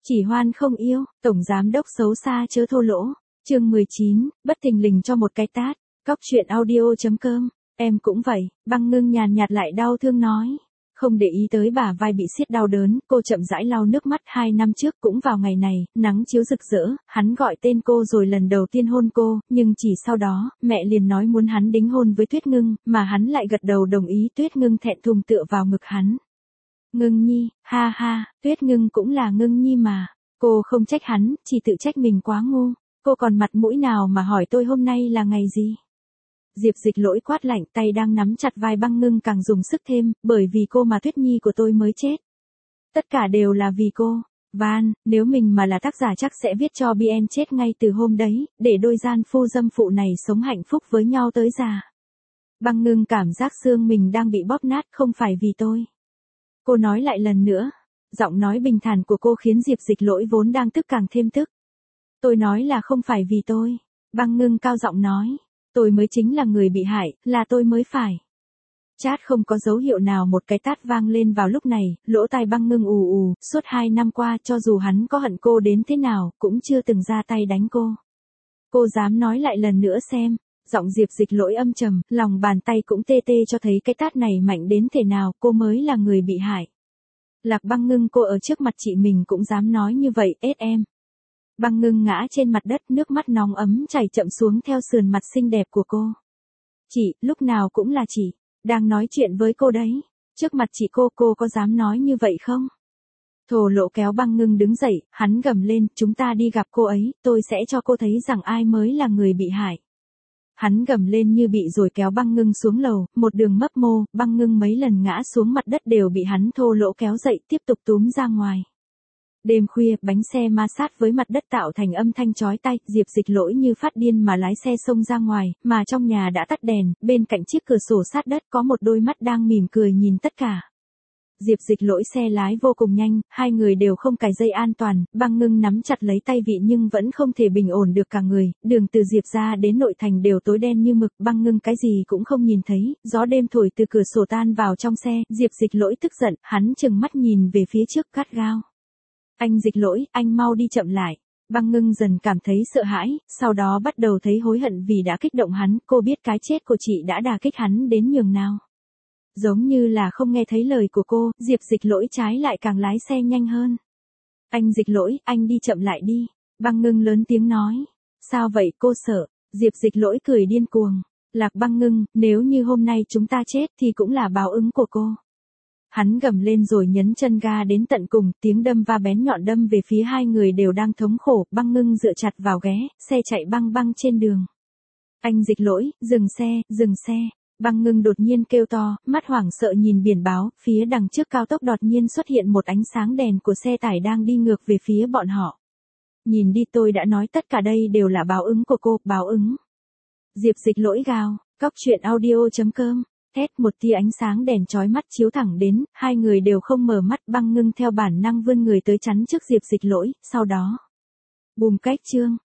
Chỉ hoan không yêu, tổng giám đốc xấu xa chớ thô lỗ. Chương 19, bất thình lình cho một cái tát. Cóc truyện audio.com. Em cũng vậy, Băng Ngưng nhàn nhạt lại đau thương nói. Không để ý tới bả vai bị siết đau đớn, cô chậm rãi lau nước mắt. 2 năm trước cũng vào ngày này, nắng chiếu rực rỡ, hắn gọi tên cô rồi lần đầu tiên hôn cô, nhưng chỉ sau đó, mẹ liền nói muốn hắn đính hôn với Tuyết Ngưng, mà hắn lại gật đầu đồng ý. Tuyết Ngưng thẹn thùng tựa vào ngực hắn. Ngưng nhi, ha ha, Tuyết Ngưng cũng là Ngưng nhi mà. Cô không trách hắn, chỉ tự trách mình quá ngu. Cô còn mặt mũi nào mà hỏi tôi hôm nay là ngày gì? Diệp Dịch Lỗi quát lạnh, tay đang nắm chặt vai Băng Ngưng càng dùng sức thêm, bởi vì cô mà Tuyết Nhi của tôi mới chết. Tất cả đều là vì cô. Van, nếu mình mà là tác giả chắc sẽ viết cho BN chết ngay từ hôm đấy, để đôi gian phu dâm phụ này sống hạnh phúc với nhau tới già. Băng Ngưng cảm giác xương mình đang bị bóp nát, không phải vì tôi. Cô nói lại lần nữa. Giọng nói bình thản của cô khiến Diệp Dịch Lỗi vốn đang tức càng thêm tức. Tôi nói là không phải vì tôi. Băng Ngưng cao giọng nói. Tôi mới chính là người bị hại, là tôi mới phải. Chát không có dấu hiệu nào một cái tát vang lên vào lúc này, lỗ tai Băng Ngưng ù ù, suốt 2 năm qua cho dù hắn có hận cô đến thế nào, cũng chưa từng ra tay đánh cô. Cô dám nói lại lần nữa xem. Giọng Diệp Dịch Lỗi âm trầm, lòng bàn tay cũng tê tê cho thấy cái tát này mạnh đến thể nào, cô mới là người bị hại. Lạc Băng Ngưng, cô ở trước mặt chị mình cũng dám nói như vậy, em. Băng Ngưng ngã trên mặt đất, nước mắt nóng ấm chảy chậm xuống theo sườn mặt xinh đẹp của cô. Chị, lúc nào cũng là chị, đang nói chuyện với cô đấy. Trước mặt chị cô có dám nói như vậy không? Thổ Lộ kéo Băng Ngưng đứng dậy, hắn gầm lên, chúng ta đi gặp cô ấy, tôi sẽ cho cô thấy rằng ai mới là người bị hại. Hắn gầm lên như bị rồi kéo Băng Ngưng xuống lầu, một đường mấp mô, Băng Ngưng mấy lần ngã xuống mặt đất đều bị hắn thô lỗ kéo dậy tiếp tục túm ra ngoài. Đêm khuya, bánh xe ma sát với mặt đất tạo thành âm thanh chói tai, Diệp Dịch Lỗi như phát điên mà lái xe xông ra ngoài, mà trong nhà đã tắt đèn, bên cạnh chiếc cửa sổ sát đất có một đôi mắt đang mỉm cười nhìn tất cả. Diệp Dịch Lỗi xe lái vô cùng nhanh, hai người đều không cài dây an toàn, Băng Ngưng nắm chặt lấy tay vịn nhưng vẫn không thể bình ổn được cả người, đường từ Diệp ra đến nội thành đều tối đen như mực, Băng Ngưng cái gì cũng không nhìn thấy, gió đêm thổi từ cửa sổ tan vào trong xe, Diệp Dịch Lỗi tức giận, hắn trừng mắt nhìn về phía trước gắt gao. Anh Dịch Lỗi, anh mau đi chậm lại. Băng Ngưng dần cảm thấy sợ hãi, sau đó bắt đầu thấy hối hận vì đã kích động hắn, cô biết cái chết của chị đã đả kích hắn đến nhường nào. Giống như là không nghe thấy lời của cô, Diệp Dịch Lỗi trái lại càng lái xe nhanh hơn. Anh Dịch Lỗi, anh đi chậm lại đi. Băng Ngưng lớn tiếng nói. Sao vậy, cô sợ? Diệp Dịch Lỗi cười điên cuồng. Lạc Băng Ngưng, nếu như hôm nay chúng ta chết thì cũng là báo ứng của cô. Hắn gầm lên rồi nhấn chân ga đến tận cùng, tiếng đâm va bén nhọn đâm về phía hai người đều đang thống khổ, Băng Ngưng dựa chặt vào ghế, xe chạy băng băng trên đường. Anh Dịch Lỗi, dừng xe, dừng xe. Băng Ngưng đột nhiên kêu to, mắt hoảng sợ nhìn biển báo, phía đằng trước cao tốc đột nhiên xuất hiện một ánh sáng đèn của xe tải đang đi ngược về phía bọn họ. Nhìn đi, tôi đã nói tất cả đây đều là báo ứng của cô, báo ứng. Diệp Dịch Lỗi gào, cóc truyện audio.com. Một tia ánh sáng đèn chói mắt chiếu thẳng đến, hai người đều không mở mắt, Băng Ngưng theo bản năng vươn người tới chắn trước Diệp Dịch Lỗi, sau đó. Bùm cách chương.